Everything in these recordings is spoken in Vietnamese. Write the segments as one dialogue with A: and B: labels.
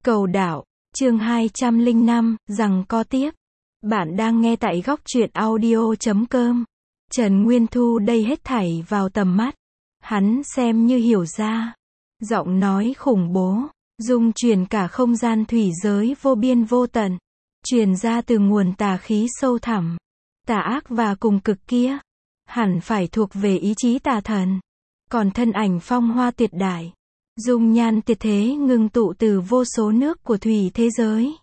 A: Cầu đạo, chương 205, rằng co tiếp. Bạn đang nghe tại góc truyện audio.com. Trần Nguyên Thu đây hết thảy vào tầm mắt. Hắn xem như hiểu ra. Giọng nói khủng bố, dung truyền cả không gian thủy giới vô biên vô tận. Truyền ra từ nguồn tà khí sâu thẳm. Tà ác và cùng cực kia. Hẳn phải thuộc về ý chí tà thần. Còn thân ảnh phong hoa tuyệt đại. Dung nhan tuyệt thế ngưng tụ từ vô số nước của thủy thế giới.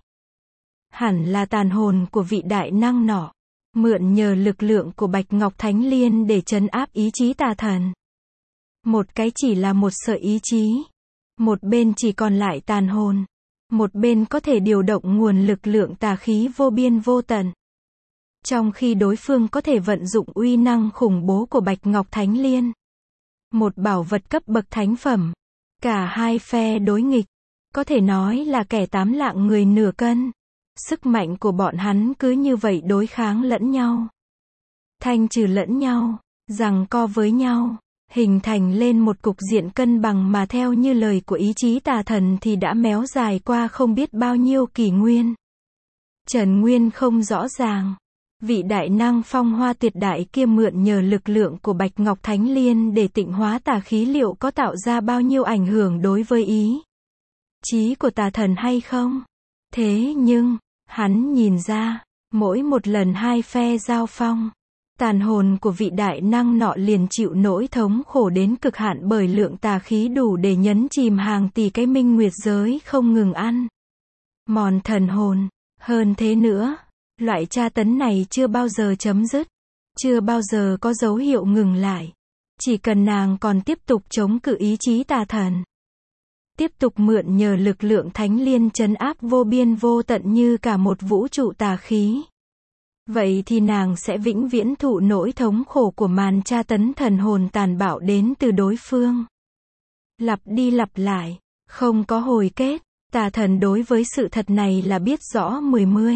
A: Hẳn là tàn hồn của vị đại năng nọ. Mượn nhờ lực lượng của Bạch Ngọc Thánh Liên để trấn áp ý chí tà thần. Một cái chỉ là một sợi ý chí. Một bên chỉ còn lại tàn hồn. Một bên có thể điều động nguồn lực lượng tà khí vô biên vô tận. Trong khi đối phương có thể vận dụng uy năng khủng bố của Bạch Ngọc Thánh Liên. Một bảo vật cấp bậc thánh phẩm. Cả hai phe đối nghịch. Có thể nói là kẻ tám lạng người nửa cân. Sức mạnh của bọn hắn cứ như vậy đối kháng lẫn nhau. Thanh trừ lẫn nhau. Giằng co với nhau. Hình thành lên một cục diện cân bằng mà theo như lời của ý chí tà thần thì đã méo dài qua không biết bao nhiêu kỷ nguyên. Trần Nguyên không rõ ràng. Vị đại năng phong hoa tuyệt đại kia mượn nhờ lực lượng của Bạch Ngọc Thánh Liên để tịnh hóa tà khí liệu có tạo ra bao nhiêu ảnh hưởng đối với ý chí của tà thần hay không? Thế nhưng, hắn nhìn ra, mỗi một lần hai phe giao phong, tàn hồn của vị đại năng nọ liền chịu nỗi thống khổ đến cực hạn bởi lượng tà khí đủ để nhấn chìm hàng tỷ cái minh nguyệt giới không ngừng ăn mòn thần hồn. Hơn thế nữa, loại tra tấn này chưa bao giờ chấm dứt, chưa bao giờ có dấu hiệu ngừng lại. Chỉ cần nàng còn tiếp tục chống cự ý chí tà thần, tiếp tục mượn nhờ lực lượng thánh liên trấn áp vô biên vô tận như cả một vũ trụ tà khí. Vậy thì nàng sẽ vĩnh viễn thụ nỗi thống khổ của màn tra tấn thần hồn tàn bạo đến từ đối phương. Lặp đi lặp lại, không có hồi kết. Tà thần đối với sự thật này là biết rõ mười mươi.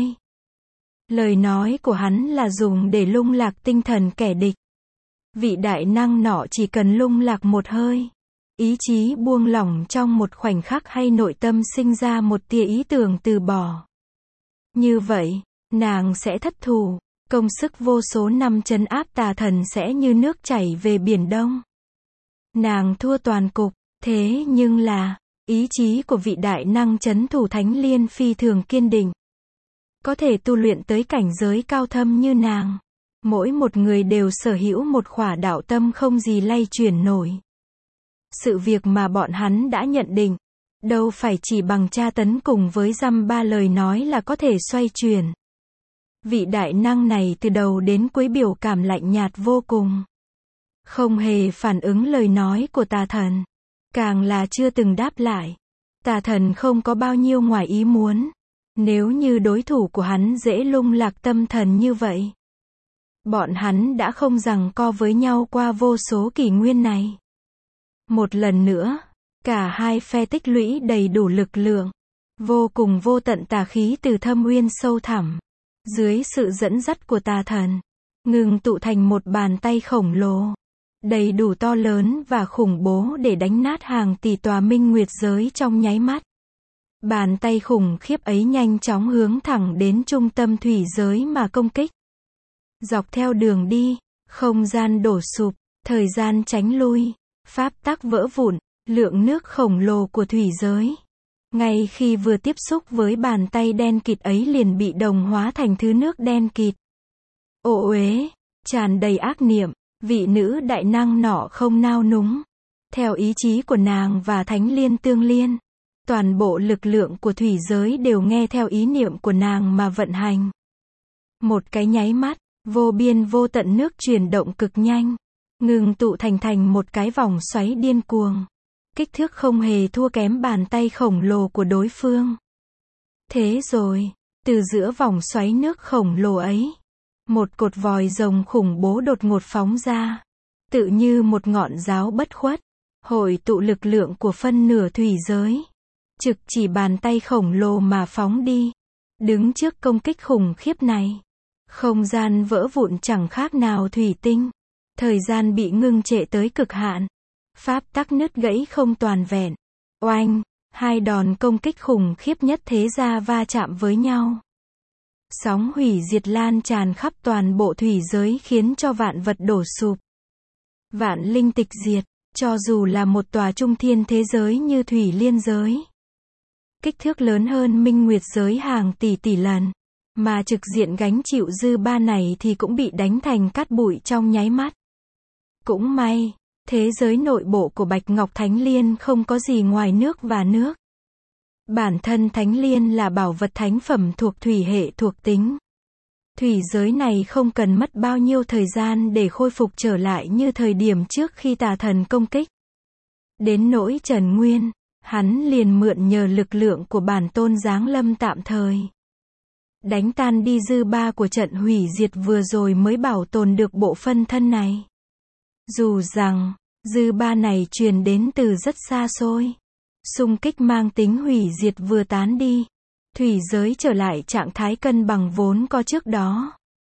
A: Lời nói của hắn là dùng để lung lạc tinh thần kẻ địch. Vị đại năng nọ chỉ cần lung lạc một hơi. Ý chí buông lỏng trong một khoảnh khắc hay nội tâm sinh ra một tia ý tưởng từ bỏ. Như vậy, nàng sẽ thất thủ. Công sức vô số năm trấn áp tà thần sẽ như nước chảy về Biển Đông. Nàng thua toàn cục. Thế nhưng là, ý chí của vị đại năng trấn thủ Thánh Liên phi thường kiên định. Có thể tu luyện tới cảnh giới cao thâm như nàng. Mỗi một người đều sở hữu một khỏa đạo tâm không gì lay chuyển nổi. Sự việc mà bọn hắn đã nhận định, đâu phải chỉ bằng tra tấn cùng với dăm ba lời nói là có thể xoay chuyển. Vị đại năng này từ đầu đến cuối biểu cảm lạnh nhạt vô cùng. Không hề phản ứng lời nói của tà thần. Càng là chưa từng đáp lại. Tà thần không có bao nhiêu ngoài ý muốn. Nếu như đối thủ của hắn dễ lung lạc tâm thần như vậy, bọn hắn đã không giằng co với nhau qua vô số kỷ nguyên này. Một lần nữa, cả hai phe tích lũy đầy đủ lực lượng, vô cùng vô tận tà khí từ thâm uyên sâu thẳm, dưới sự dẫn dắt của tà thần, ngừng tụ thành một bàn tay khổng lồ, đầy đủ to lớn và khủng bố để đánh nát hàng tỷ tòa minh nguyệt giới trong nháy mắt. Bàn tay khủng khiếp ấy nhanh chóng hướng thẳng đến trung tâm thủy giới mà công kích. Dọc theo đường đi, không gian đổ sụp, thời gian tránh lui, pháp tắc vỡ vụn, lượng nước khổng lồ của thủy giới. Ngay khi vừa tiếp xúc với bàn tay đen kịt ấy liền bị đồng hóa thành thứ nước đen kịt. Ô uế, tràn đầy ác niệm, vị nữ đại năng nọ không nao núng. Theo ý chí của nàng và Thánh Liên tương liên. Toàn bộ lực lượng của thủy giới đều nghe theo ý niệm của nàng mà vận hành. Một cái nháy mắt, vô biên vô tận nước chuyển động cực nhanh, ngừng tụ thành một cái vòng xoáy điên cuồng. Kích thước không hề thua kém bàn tay khổng lồ của đối phương. Thế rồi, từ giữa vòng xoáy nước khổng lồ ấy, một cột vòi rồng khủng bố đột ngột phóng ra. Tự như một ngọn giáo bất khuất, hội tụ lực lượng của phân nửa thủy giới. Trực chỉ bàn tay khổng lồ mà phóng đi. Đứng trước công kích khủng khiếp này, không gian vỡ vụn chẳng khác nào thủy tinh. Thời gian bị ngưng trệ tới cực hạn. Pháp tắc nứt gãy không toàn vẹn. Oanh, Hai đòn công kích khủng khiếp nhất thế gia va chạm với nhau. Sóng hủy diệt lan tràn khắp toàn bộ thủy giới khiến cho vạn vật đổ sụp. Vạn linh tịch diệt, cho dù là một tòa trung thiên thế giới như thủy liên giới. Kích thước lớn hơn minh nguyệt giới hàng tỷ tỷ lần. Mà trực diện gánh chịu dư ba này thì cũng bị đánh thành cát bụi trong nháy mắt. Cũng may, thế giới nội bộ của Bạch Ngọc Thánh Liên không có gì ngoài nước và nước. Bản thân Thánh Liên là bảo vật thánh phẩm thuộc thủy hệ thuộc tính. Thủy giới này không cần mất bao nhiêu thời gian để khôi phục trở lại như thời điểm trước khi tà thần công kích. Đến nỗi Trần Nguyên, hắn liền mượn nhờ lực lượng của bản tôn giáng lâm tạm thời. Đánh tan đi dư ba của trận hủy diệt vừa rồi mới bảo tồn được bộ phân thân này. Dù rằng, dư ba này truyền đến từ rất xa xôi. Xung kích mang tính hủy diệt vừa tán đi. Thủy giới trở lại trạng thái cân bằng vốn có trước đó.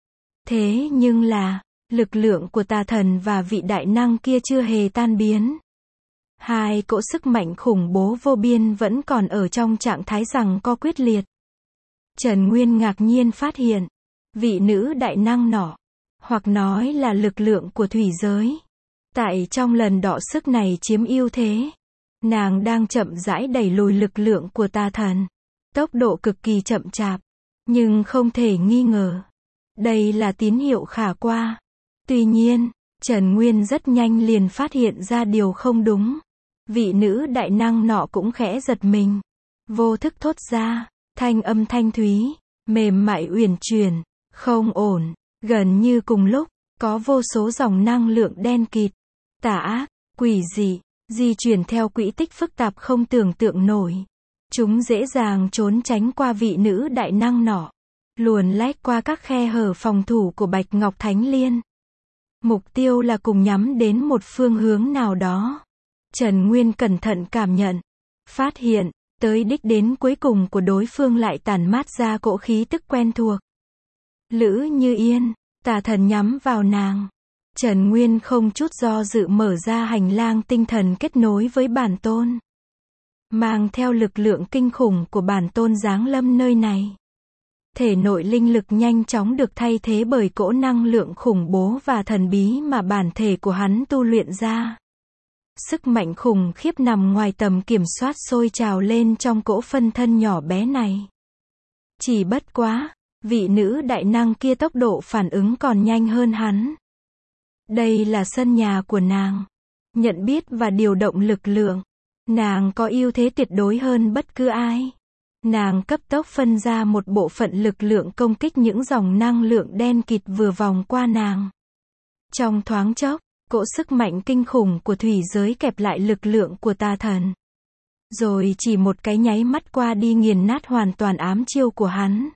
A: Thế nhưng là, lực lượng của tà thần và vị đại năng kia chưa hề tan biến. Hai cỗ sức mạnh khủng bố vô biên vẫn còn ở trong trạng thái giằng co quyết liệt. Trần Nguyên ngạc nhiên phát hiện, vị nữ đại năng nọ, hoặc nói là lực lượng của thủy giới, tại trong lần đọ sức này chiếm ưu thế. Nàng đang chậm rãi đẩy lùi lực lượng của tà thần. Tốc độ cực kỳ chậm chạp, nhưng không thể nghi ngờ. Đây là tín hiệu khả qua. Tuy nhiên, Trần Nguyên rất nhanh liền phát hiện ra điều không đúng. Vị nữ đại năng nọ cũng khẽ giật mình. Vô thức thốt ra, thanh âm thanh thúy, mềm mại uyển chuyển, không ổn. Gần như cùng lúc, có vô số dòng năng lượng đen kịt, tà ác, quỷ dị, di chuyển theo quỹ tích phức tạp không tưởng tượng nổi. Chúng dễ dàng trốn tránh qua vị nữ đại năng nọ, luồn lách qua các khe hở phòng thủ của Bạch Ngọc Thánh Liên. Mục tiêu là cùng nhắm đến một phương hướng nào đó. Trần Nguyên cẩn thận cảm nhận, phát hiện, tới đích đến cuối cùng của đối phương lại tản mát ra cỗ khí tức quen thuộc. Lữ Như Yên, tà thần nhắm vào nàng. Trần Nguyên không chút do dự mở ra hành lang tinh thần kết nối với bản tôn. Mang theo lực lượng kinh khủng của bản tôn giáng lâm nơi này. Thể nội linh lực nhanh chóng được thay thế bởi cỗ năng lượng khủng bố và thần bí mà bản thể của hắn tu luyện ra. Sức mạnh khủng khiếp nằm ngoài tầm kiểm soát sôi trào lên trong cỗ phân thân nhỏ bé này. Chỉ bất quá, vị nữ đại năng kia tốc độ phản ứng còn nhanh hơn hắn. Đây là sân nhà của nàng. Nhận biết và điều động lực lượng. Nàng có ưu thế tuyệt đối hơn bất cứ ai. Nàng cấp tốc phân ra một bộ phận lực lượng công kích những dòng năng lượng đen kịt vừa vòng qua nàng. Trong thoáng chốc, cỗ sức mạnh kinh khủng của thủy giới kẹp lại lực lượng của tà thần. Rồi chỉ một cái nháy mắt qua đi nghiền nát hoàn toàn ám chiêu của hắn.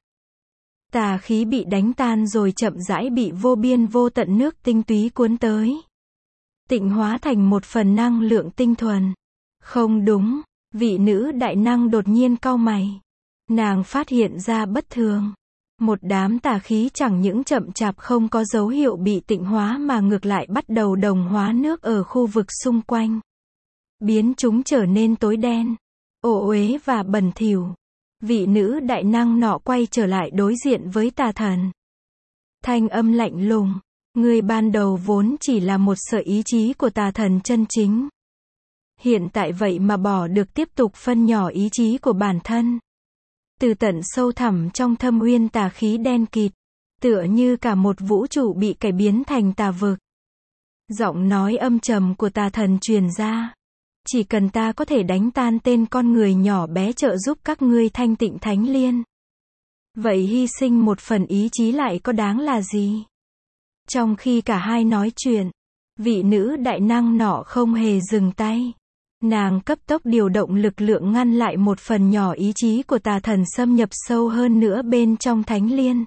A: Tà khí bị đánh tan rồi chậm rãi bị vô biên vô tận nước tinh túy cuốn tới. Tịnh hóa thành một phần năng lượng tinh thuần. Không đúng, vị nữ đại năng đột nhiên cau mày. Nàng phát hiện ra bất thường. Một đám tà khí chẳng những chậm chạp không có dấu hiệu bị tịnh hóa mà ngược lại bắt đầu đồng hóa nước ở khu vực xung quanh. Biến chúng trở nên tối đen, ô uế và bẩn thỉu. Vị nữ đại năng nọ quay trở lại đối diện với tà thần. Thanh âm lạnh lùng, người ban đầu vốn chỉ là một sợi ý chí của tà thần chân chính. Hiện tại vậy mà bỏ được tiếp tục phân nhỏ ý chí của bản thân. Từ tận sâu thẳm trong thâm uyên tà khí đen kịt, tựa như cả một vũ trụ bị cải biến thành tà vực. Giọng nói âm trầm của tà thần truyền ra. Chỉ cần ta có thể đánh tan tên con người nhỏ bé trợ giúp các ngươi thanh tịnh Thánh Liên. Vậy hy sinh một phần ý chí lại có đáng là gì? Trong khi cả hai nói chuyện, vị nữ đại năng nọ không hề dừng tay. Nàng cấp tốc điều động lực lượng ngăn lại một phần nhỏ ý chí của tà thần xâm nhập sâu hơn nữa bên trong Thánh Liên.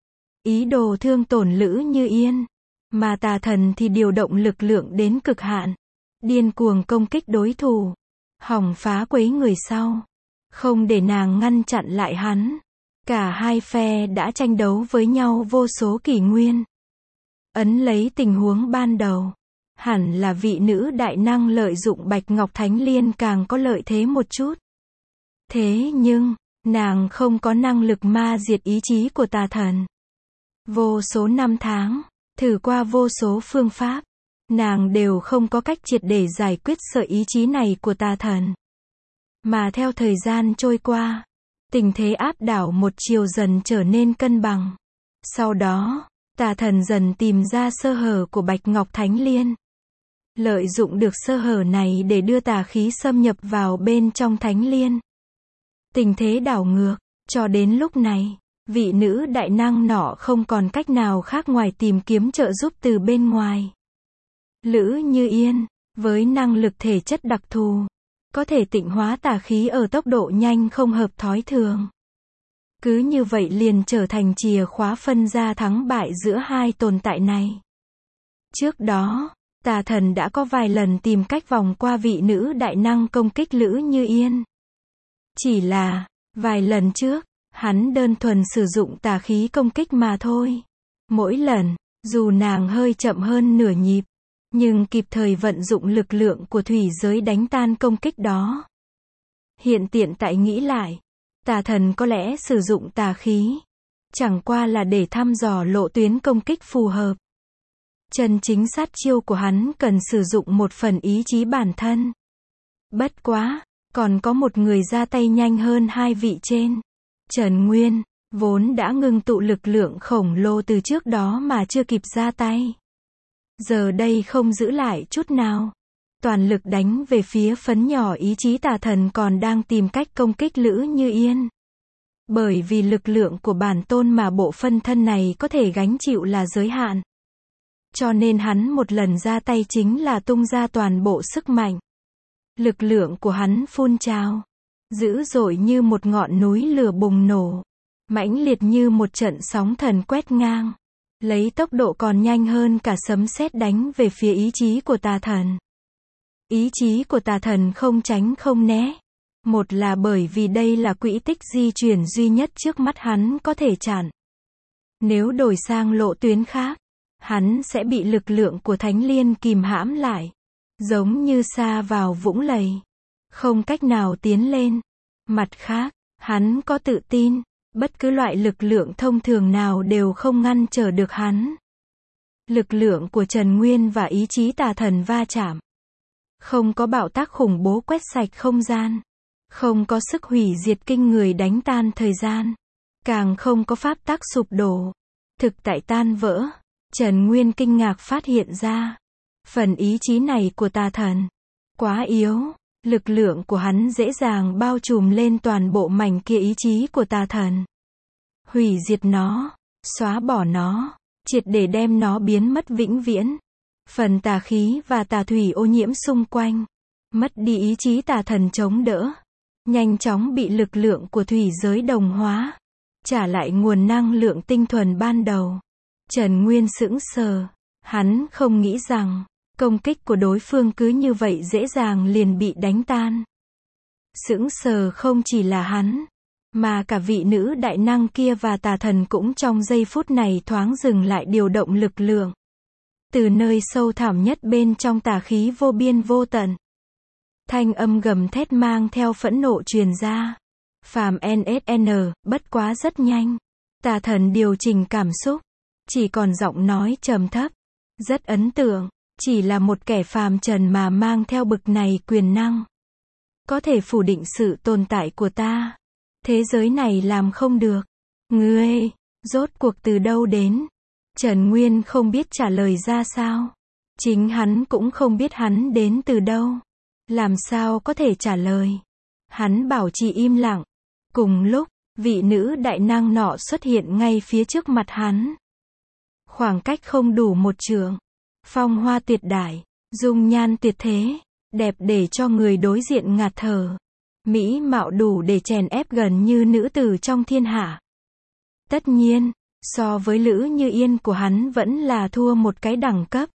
A: Ý đồ thương tổn Lữ Như Yên. Mà tà thần thì điều động lực lượng đến cực hạn. Điên cuồng công kích đối thủ. Hòng phá quấy người sau. Không để nàng ngăn chặn lại hắn. Cả hai phe đã tranh đấu với nhau vô số kỷ nguyên. Ấn lấy tình huống ban đầu. Hẳn là vị nữ đại năng lợi dụng Bạch Ngọc Thánh Liên càng có lợi thế một chút. Thế nhưng, nàng không có năng lực ma diệt ý chí của tà thần. Vô số năm tháng, thử qua vô số phương pháp, nàng đều không có cách triệt để giải quyết sợi ý chí này của tà thần. Mà theo thời gian trôi qua, tình thế áp đảo một chiều dần trở nên cân bằng. Sau đó, tà thần dần tìm ra sơ hở của Bạch Ngọc Thánh Liên. Lợi dụng được sơ hở này để đưa tà khí xâm nhập vào bên trong Thánh Liên. Tình thế đảo ngược, cho đến lúc này, vị nữ đại năng nọ không còn cách nào khác ngoài tìm kiếm trợ giúp từ bên ngoài. Lữ Như Yên, với năng lực thể chất đặc thù, có thể tịnh hóa tà khí ở tốc độ nhanh không hợp thói thường. Cứ như vậy liền trở thành chìa khóa phân ra thắng bại giữa hai tồn tại này. Trước đó, tà thần đã có vài lần tìm cách vòng qua vị nữ đại năng công kích Lữ Như Yên. Chỉ là, vài lần trước, hắn đơn thuần sử dụng tà khí công kích mà thôi. Mỗi lần, dù nàng hơi chậm hơn nửa nhịp, nhưng kịp thời vận dụng lực lượng của thủy giới đánh tan công kích đó. Hiện tiện tại nghĩ lại, tà thần có lẽ sử dụng tà khí, chẳng qua là để thăm dò lộ tuyến công kích phù hợp. Chân chính sát chiêu của hắn cần sử dụng một phần ý chí bản thân. Bất quá, còn có một người ra tay nhanh hơn hai vị trên. Trần Nguyên, vốn đã ngưng tụ lực lượng khổng lồ từ trước đó mà chưa kịp ra tay. Giờ đây không giữ lại chút nào. Toàn lực đánh về phía phấn nhỏ ý chí tà thần còn đang tìm cách công kích Lữ Như Yên. Bởi vì lực lượng của bản tôn mà bộ phân thân này có thể gánh chịu là giới hạn. Cho nên hắn một lần ra tay chính là tung ra toàn bộ sức mạnh. Lực lượng của hắn phun trào, dữ dội như một ngọn núi lửa bùng nổ, mãnh liệt như một trận sóng thần quét ngang, lấy tốc độ còn nhanh hơn cả sấm sét đánh về phía ý chí của tà thần. Ý chí của tà thần không tránh không né. Một là bởi vì đây là quỹ tích di chuyển duy nhất trước mắt hắn có thể chặn. Nếu đổi sang lộ tuyến khác, hắn sẽ bị lực lượng của Thánh Liên kìm hãm lại, giống như sa vào vũng lầy, không cách nào tiến lên. Mặt khác, hắn có tự tin, bất cứ loại lực lượng thông thường nào đều không ngăn trở được hắn. Lực lượng của Trần Nguyên và ý chí tà thần va chạm. Không có bạo tác khủng bố quét sạch không gian. Không có sức hủy diệt kinh người đánh tan thời gian. Càng không có pháp tắc sụp đổ. Thực tại tan vỡ. Trần Nguyên kinh ngạc phát hiện ra. Phần ý chí này của tà thần quá yếu. Lực lượng của hắn dễ dàng bao trùm lên toàn bộ mảnh kia ý chí của tà thần. Hủy diệt nó. Xóa bỏ nó. Triệt để đem nó biến mất vĩnh viễn. Phần tà khí và tà thủy ô nhiễm xung quanh. Mất đi ý chí tà thần chống đỡ. Nhanh chóng bị lực lượng của thủy giới đồng hóa. Trả lại nguồn năng lượng tinh thuần ban đầu. Trần Nguyên sững sờ. Hắn không nghĩ rằng, công kích của đối phương cứ như vậy dễ dàng liền bị đánh tan. Sững sờ không chỉ là hắn, mà cả vị nữ đại năng kia và tà thần cũng trong giây phút này thoáng dừng lại điều động lực lượng. Từ nơi sâu thẳm nhất bên trong tà khí vô biên vô tận. Thanh âm gầm thét mang theo phẫn nộ truyền ra. Phàm NSN, bất quá rất nhanh. Tà thần điều chỉnh cảm xúc. Chỉ còn giọng nói trầm thấp. Rất ấn tượng. Chỉ là một kẻ phàm trần mà mang theo bực này quyền năng. Có thể phủ định sự tồn tại của ta. Thế giới này làm không được. Ngươi, rốt cuộc từ đâu đến? Trần Nguyên không biết trả lời ra sao. Chính hắn cũng không biết hắn đến từ đâu. Làm sao có thể trả lời. Hắn bảo trì im lặng. Cùng lúc, vị nữ đại năng nọ xuất hiện ngay phía trước mặt hắn. Khoảng cách không đủ một trượng. Phong hoa tuyệt đại, dung nhan tuyệt thế, đẹp để cho người đối diện ngạt thở. Mỹ mạo đủ để chèn ép gần như nữ tử trong thiên hạ. Tất nhiên, so với Lữ Như Yên của hắn vẫn là thua một cái đẳng cấp.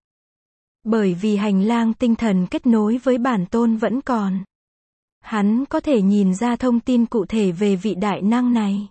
A: Bởi vì hành lang tinh thần kết nối với bản tôn vẫn còn. Hắn có thể nhìn ra thông tin cụ thể về vị đại năng này.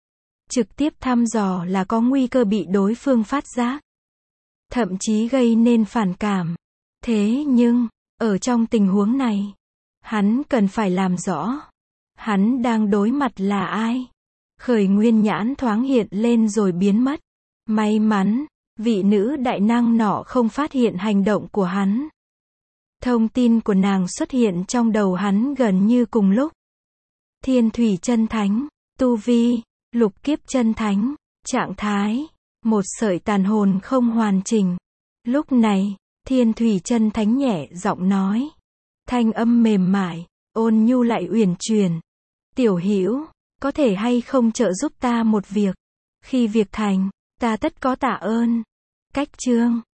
A: Trực tiếp thăm dò là có nguy cơ bị đối phương phát giác. Thậm chí gây nên phản cảm. Thế nhưng, ở trong tình huống này, hắn cần phải làm rõ. Hắn đang đối mặt là ai? Khởi Nguyên nhãn thoáng hiện lên rồi biến mất. May mắn, vị nữ đại năng nọ không phát hiện hành động của hắn. Thông tin của nàng xuất hiện trong đầu hắn gần như cùng lúc. Thiên thủy chân thánh, tu vi, lục kiếp chân thánh, trạng thái, một sợi tàn hồn không hoàn chỉnh. Lúc này, thiên thủy chân thánh nhẹ giọng nói. Thanh âm mềm mại, ôn nhu lại uyển chuyển. Tiểu Hữu, có thể hay không trợ giúp ta một việc? Khi việc thành, ta tất có tạ ơn. Cách chương